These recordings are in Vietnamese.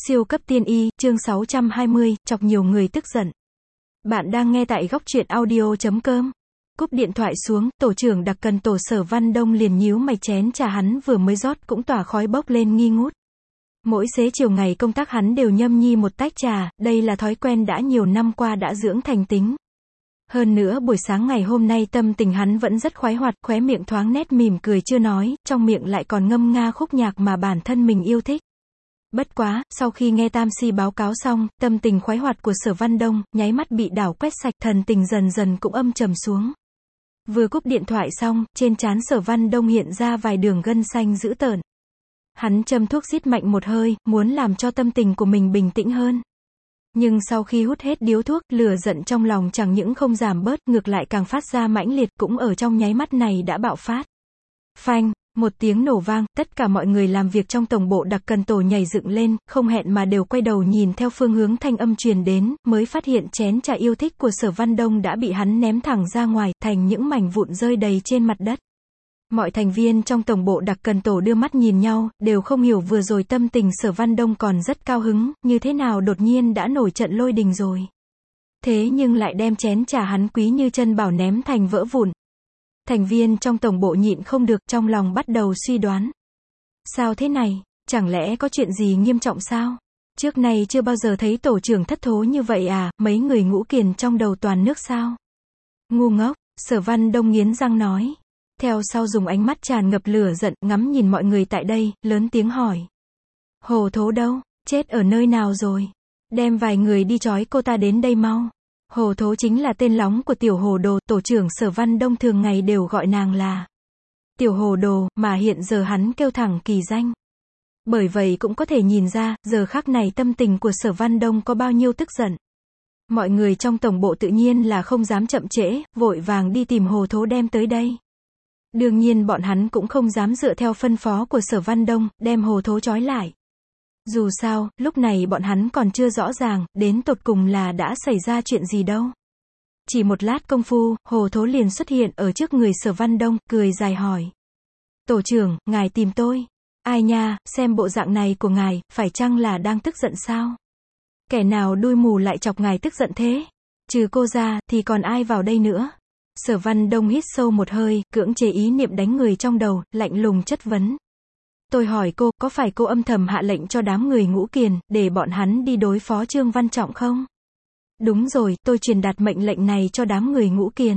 Siêu cấp tiên y, chương 620, chọc nhiều người tức giận. Bạn đang nghe tại góc truyện audio.com. Cúp điện thoại xuống, tổ trưởng đặc cần tổ Sở Văn Đông liền nhíu mày, chén trà hắn vừa mới rót cũng tỏa khói bốc lên nghi ngút. Mỗi xế chiều ngày công tác hắn đều nhâm nhi một tách trà, đây là thói quen đã nhiều năm qua đã dưỡng thành tính. Hơn nữa buổi sáng ngày hôm nay tâm tình hắn vẫn rất khoái hoạt, khóe miệng thoáng nét mỉm cười chưa nói, trong miệng lại còn ngâm nga khúc nhạc mà bản thân mình yêu thích. Bất quá, sau khi nghe Tam Si báo cáo xong, tâm tình khoái hoạt của Sở Văn Đông, nháy mắt bị đảo quét sạch, thần tình dần dần cũng âm trầm xuống. Vừa cúp điện thoại xong, trên trán Sở Văn Đông hiện ra vài đường gân xanh dữ tợn. Hắn châm thuốc rít mạnh một hơi, muốn làm cho tâm tình của mình bình tĩnh hơn. Nhưng sau khi hút hết điếu thuốc, lửa giận trong lòng chẳng những không giảm bớt, ngược lại càng phát ra mãnh liệt, cũng ở trong nháy mắt này đã bạo phát. Phanh! Một tiếng nổ vang, tất cả mọi người làm việc trong tổng bộ đặc cần tổ nhảy dựng lên, không hẹn mà đều quay đầu nhìn theo phương hướng thanh âm truyền đến, mới phát hiện chén trà yêu thích của Sở Văn Đông đã bị hắn ném thẳng ra ngoài, thành những mảnh vụn rơi đầy trên mặt đất. Mọi thành viên trong tổng bộ đặc cần tổ đưa mắt nhìn nhau, đều không hiểu vừa rồi tâm tình Sở Văn Đông còn rất cao hứng, như thế nào đột nhiên đã nổi trận lôi đình rồi. Thế nhưng lại đem chén trà hắn quý như chân bảo ném thành vỡ vụn. Thành viên trong tổng bộ nhịn không được, trong lòng bắt đầu suy đoán. Sao thế này? Chẳng lẽ có chuyện gì nghiêm trọng sao? Trước này chưa bao giờ thấy tổ trưởng thất thố như vậy à, mấy người ngũ kiền trong đầu toàn nước sao? Ngu ngốc, Sở Văn Đông nghiến răng nói. Theo sau dùng ánh mắt tràn ngập lửa giận, ngắm nhìn mọi người tại đây, lớn tiếng hỏi. Hồ thố đâu? Chết ở nơi nào rồi? Đem vài người đi trói cô ta đến đây mau. Hồ thố chính là tên lóng của tiểu hồ đồ, tổ trưởng Sở Văn Đông thường ngày đều gọi nàng là tiểu hồ đồ, mà hiện giờ hắn kêu thẳng kỳ danh. Bởi vậy cũng có thể nhìn ra, giờ khắc này tâm tình của Sở Văn Đông có bao nhiêu tức giận. Mọi người trong tổng bộ tự nhiên là không dám chậm trễ, vội vàng đi tìm hồ thố đem tới đây. Đương nhiên bọn hắn cũng không dám dựa theo phân phó của Sở Văn Đông, đem hồ thố trói lại. Dù sao, lúc này bọn hắn còn chưa rõ ràng, đến tột cùng là đã xảy ra chuyện gì đâu. Chỉ một lát công phu, hồ thố liền xuất hiện ở trước người Sở Văn Đông, cười dài hỏi. Tổ trưởng, ngài tìm tôi. Ai nha, xem bộ dạng này của ngài, phải chăng là đang tức giận sao? Kẻ nào đuôi mù lại chọc ngài tức giận thế? Trừ cô ra, thì còn ai vào đây nữa? Sở Văn Đông hít sâu một hơi, cưỡng chế ý niệm đánh người trong đầu, lạnh lùng chất vấn. Tôi hỏi cô, có phải cô âm thầm hạ lệnh cho đám người ngũ kiền, để bọn hắn đi đối phó Trương Văn Trọng không? Đúng rồi, tôi truyền đạt mệnh lệnh này cho đám người ngũ kiền.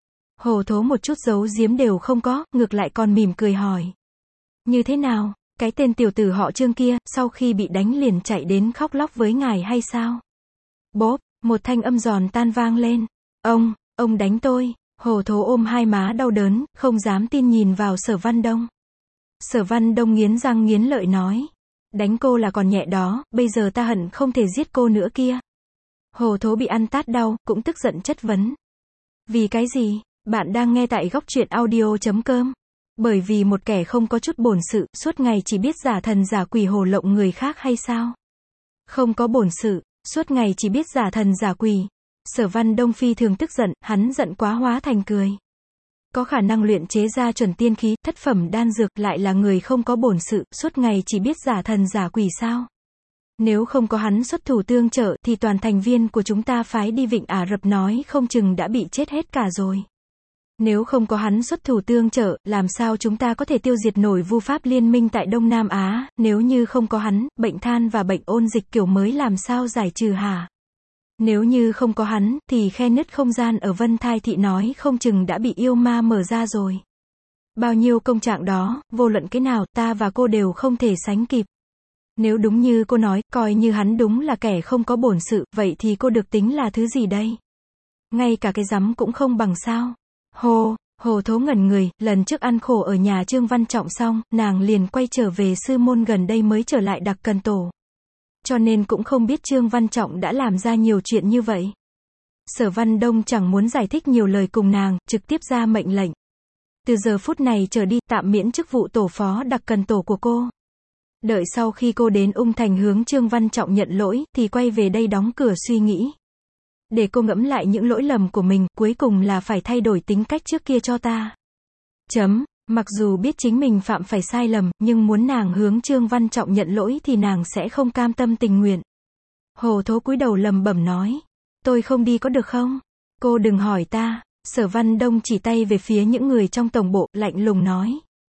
Hồ thố một chút giấu giếm đều không có, ngược lại còn mỉm cười hỏi. Như thế nào, cái tên tiểu tử họ Trương kia, sau khi bị đánh liền chạy đến khóc lóc với ngài hay sao? Bốp, một thanh âm giòn tan vang lên. Ông đánh tôi. Hồ thố ôm hai má đau đớn, không dám tin nhìn vào Sở Văn Đông. Sở Văn Đông nghiến răng nghiến lợi nói. Đánh cô là còn nhẹ đó, bây giờ ta hận không thể giết cô nữa kia. Hồ thố bị ăn tát đau, cũng tức giận chất vấn. Vì cái gì? Bạn đang nghe tại góc truyện audio.com. Bởi vì một kẻ không có chút bổn sự, suốt ngày chỉ biết giả thần giả quỷ hồ lộng người khác hay sao? Không có bổn sự, suốt ngày chỉ biết giả thần giả quỷ. Sở Văn Đông phi thường tức giận, hắn giận quá hóa thành cười. Có khả năng luyện chế ra chuẩn tiên khí, thất phẩm đan dược, lại là người không có bổn sự, suốt ngày chỉ biết giả thần giả quỷ sao? Nếu không có hắn xuất thủ tương trợ, thì toàn thành viên của chúng ta phái đi Vịnh Ả Rập nói không chừng đã bị chết hết cả rồi. Nếu không có hắn xuất thủ tương trợ, làm sao chúng ta có thể tiêu diệt nổi vu pháp liên minh tại Đông Nam Á, nếu như không có hắn, bệnh than và bệnh ôn dịch kiểu mới làm sao giải trừ hả? Nếu như không có hắn, thì khe nứt không gian ở Vân Thai Thị nói không chừng đã bị yêu ma mở ra rồi. Bao nhiêu công trạng đó, vô luận cái nào, ta và cô đều không thể sánh kịp. Nếu đúng như cô nói, coi như hắn đúng là kẻ không có bổn sự, vậy thì cô được tính là thứ gì đây? Ngay cả cái rắm cũng không bằng sao? Hồ thố ngẩn người, lần trước ăn khổ ở nhà Trương Văn Trọng xong, nàng liền quay trở về sư môn gần đây mới trở lại đặc cần tổ. Cho nên cũng không biết Trương Văn Trọng đã làm ra nhiều chuyện như vậy. Sở Văn Đông chẳng muốn giải thích nhiều lời cùng nàng, trực tiếp ra mệnh lệnh. Từ giờ phút này trở đi, tạm miễn chức vụ tổ phó đặc cần tổ của cô. Đợi sau khi cô đến Ung Thành hướng Trương Văn Trọng nhận lỗi, thì quay về đây đóng cửa suy nghĩ. Để cô ngẫm lại những lỗi lầm của mình, cuối cùng là phải thay đổi tính cách trước kia cho ta. Mặc dù biết chính mình phạm phải sai lầm, nhưng muốn nàng hướng Trương Văn Trọng nhận lỗi thì nàng sẽ không cam tâm tình nguyện. Hồ Thố cúi đầu lẩm bẩm nói. Tôi không đi có được không? Cô đừng hỏi ta. Sở Văn Đông chỉ tay về phía những người trong tổng bộ, lạnh lùng nói.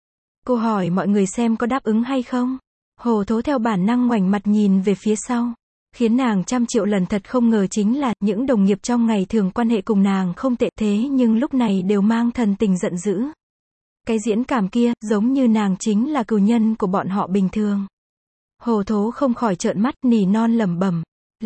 Cô hỏi mọi người xem có đáp ứng hay không? Hồ Thố theo bản năng ngoảnh mặt nhìn về phía sau. Khiến nàng trăm triệu lần thật không ngờ chính là, những đồng nghiệp trong ngày thường quan hệ cùng nàng không tệ thế nhưng lúc này đều mang thần tình giận dữ. Cái diễn cảm kia, giống như nàng chính là cừu nhân của bọn họ bình thường. Hồ Thố không khỏi trợn mắt, nỉ non lẩm bẩm.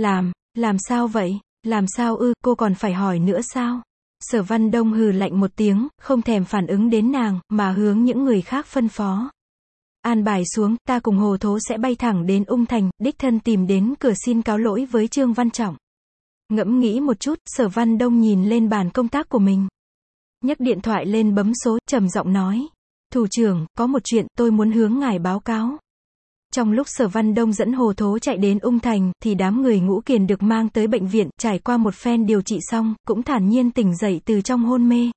Làm sao vậy? Làm sao ư, cô còn phải hỏi nữa sao? Sở Văn Đông hừ lạnh một tiếng, không thèm phản ứng đến nàng, mà hướng những người khác phân phó. An bài xuống, ta cùng Hồ Thố sẽ bay thẳng đến Ung Thành, đích thân tìm đến cửa xin cáo lỗi với Trương Văn Trọng. Ngẫm nghĩ một chút, Sở Văn Đông nhìn lên bàn công tác của mình. Nhấc điện thoại lên bấm số, trầm giọng nói. Thủ trưởng, có một chuyện tôi muốn hướng ngài báo cáo. Trong lúc Sở Văn Đông dẫn Hồ Thố chạy đến Ung Thành, thì đám người Ngũ Kiền được mang tới bệnh viện, trải qua một phen điều trị xong, cũng thản nhiên tỉnh dậy từ trong hôn mê.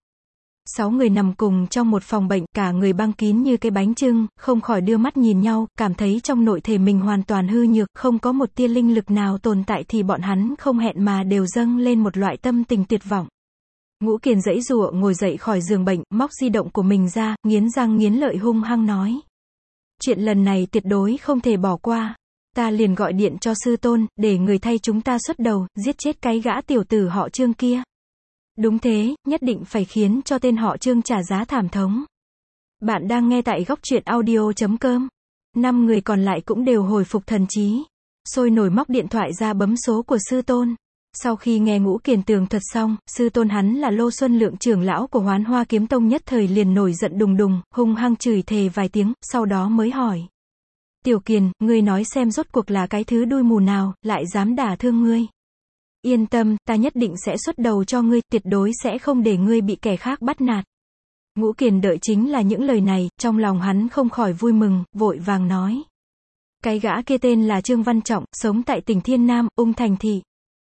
6 người nằm cùng trong một phòng bệnh, cả người băng kín như cái bánh chưng, không khỏi đưa mắt nhìn nhau, cảm thấy trong nội thể mình hoàn toàn hư nhược, không có một tia linh lực nào tồn tại thì bọn hắn không hẹn mà đều dâng lên một loại tâm tình tuyệt vọng. Ngũ Kiền giãy giụa ngồi dậy khỏi giường bệnh, móc di động của mình ra, nghiến răng nghiến lợi hung hăng nói. Chuyện lần này tuyệt đối không thể bỏ qua. Ta liền gọi điện cho sư tôn, để người thay chúng ta xuất đầu, giết chết cái gã tiểu tử họ Trương kia. Đúng thế, nhất định phải khiến cho tên họ Trương trả giá thảm thống. Bạn đang nghe tại góc truyện audio.com. 5 người còn lại cũng đều hồi phục thần trí. Sôi nổi móc điện thoại ra bấm số của sư tôn. Sau khi nghe Ngũ Kiền tường thuật xong, sư tôn hắn là Lô Xuân Lượng trưởng lão của Hoán Hoa Kiếm Tông nhất thời liền nổi giận đùng đùng, hung hăng chửi thề vài tiếng, sau đó mới hỏi. Tiểu Kiền, ngươi nói xem rốt cuộc là cái thứ đuôi mù nào, lại dám đả thương ngươi. Yên tâm, ta nhất định sẽ xuất đầu cho ngươi, tuyệt đối sẽ không để ngươi bị kẻ khác bắt nạt. Ngũ Kiền đợi chính là những lời này, trong lòng hắn không khỏi vui mừng, vội vàng nói. Cái gã kia tên là Trương Văn Trọng, sống tại tỉnh Thiên Nam, Ung Thành thị.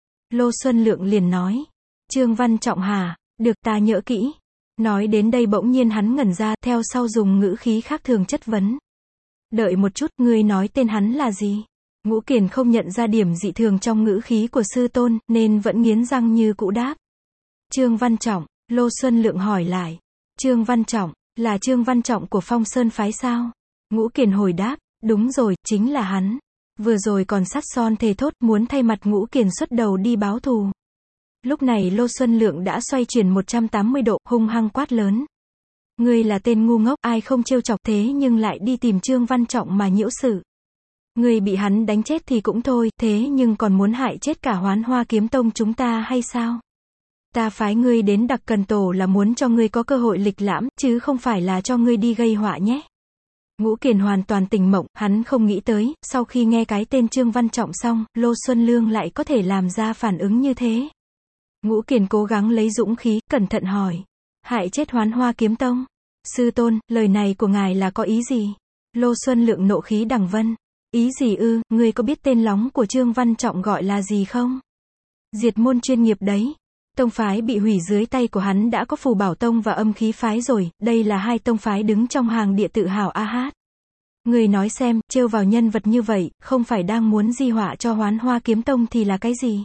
Lô Xuân Lượng liền nói. Trương Văn Trọng hả? Được, ta nhớ kỹ. Nói đến đây bỗng nhiên hắn ngẩn ra, theo sau dùng ngữ khí khác thường chất vấn. Đợi một chút, ngươi nói tên hắn là gì? Ngũ Kiền không nhận ra điểm dị thường trong ngữ khí của sư tôn, nên vẫn nghiến răng như cũ đáp. Trương Văn Trọng. Lô Xuân Lượng hỏi lại. Trương Văn Trọng, là Trương Văn Trọng của Phong Sơn phái sao? Ngũ Kiền hồi đáp. Đúng rồi, chính là hắn. Vừa rồi còn sắt son thề thốt muốn thay mặt Ngũ Kiền xuất đầu đi báo thù. Lúc này Lô Xuân Lượng đã xoay chuyển 180 độ, hung hăng quát lớn. Ngươi là tên ngu ngốc, ai không trêu chọc thế nhưng lại đi tìm Trương Văn Trọng mà nhiễu sự. Ngươi bị hắn đánh chết thì cũng thôi, thế nhưng còn muốn hại chết cả Hoán Hoa Kiếm Tông chúng ta hay sao? Ta phái ngươi đến Đặc Cần Tổ là muốn cho ngươi có cơ hội lịch lãm, chứ không phải là cho ngươi đi gây họa nhé. Ngũ Kiền hoàn toàn tỉnh mộng, hắn không nghĩ tới, sau khi nghe cái tên Trương Văn Trọng xong, Lô Xuân Lương lại có thể làm ra phản ứng như thế. Ngũ Kiền cố gắng lấy dũng khí, cẩn thận hỏi. Hại chết Hoán Hoa Kiếm Tông? Sư tôn, lời này của ngài là có ý gì? Lô Xuân Lượng nộ khí đằng vân. Ý gì ư, ngươi có biết tên lóng của Trương Văn Trọng gọi là gì không? Diệt môn chuyên nghiệp đấy. Tông phái bị hủy dưới tay của hắn đã có Phù Bảo Tông và Âm Khí phái rồi, đây là hai tông phái đứng trong hàng địa tự hào a hát. Người nói xem, trêu vào nhân vật như vậy, không phải đang muốn di họa cho Hoán Hoa Kiếm Tông thì là cái gì?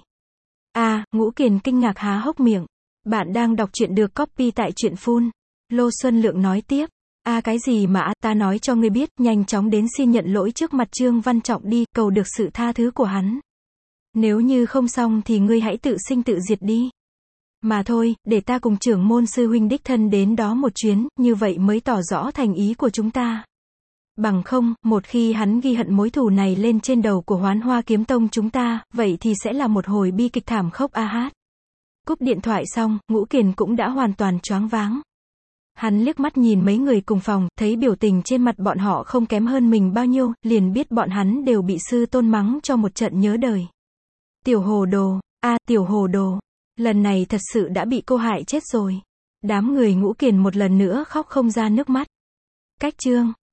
Ngũ Kiền kinh ngạc há hốc miệng. Bạn đang đọc truyện được copy tại truyện Phun. Lô Xuân Lượng nói tiếp. Cái gì mà ta nói cho ngươi biết, nhanh chóng đến xin nhận lỗi trước mặt Trương Văn Trọng đi, cầu được sự tha thứ của hắn. Nếu như không xong thì ngươi hãy tự sinh tự diệt đi. Mà thôi, để ta cùng trưởng môn sư huynh đích thân đến đó một chuyến, như vậy mới tỏ rõ thành ý của chúng ta. Bằng không, một khi hắn ghi hận mối thù này lên trên đầu của Hoán Hoa Kiếm Tông chúng ta, vậy thì sẽ là một hồi bi kịch thảm khốc a hát. Cúp điện thoại xong, Ngũ Kiền cũng đã hoàn toàn choáng váng. Hắn liếc mắt nhìn mấy người cùng phòng, thấy biểu tình trên mặt bọn họ không kém hơn mình bao nhiêu, liền biết bọn hắn đều bị sư tôn mắng cho một trận nhớ đời. Tiểu hồ đồ, tiểu hồ đồ, lần này thật sự đã bị cô hại chết rồi. Đám người Ngũ Kiền một lần nữa khóc không ra nước mắt. Cách chương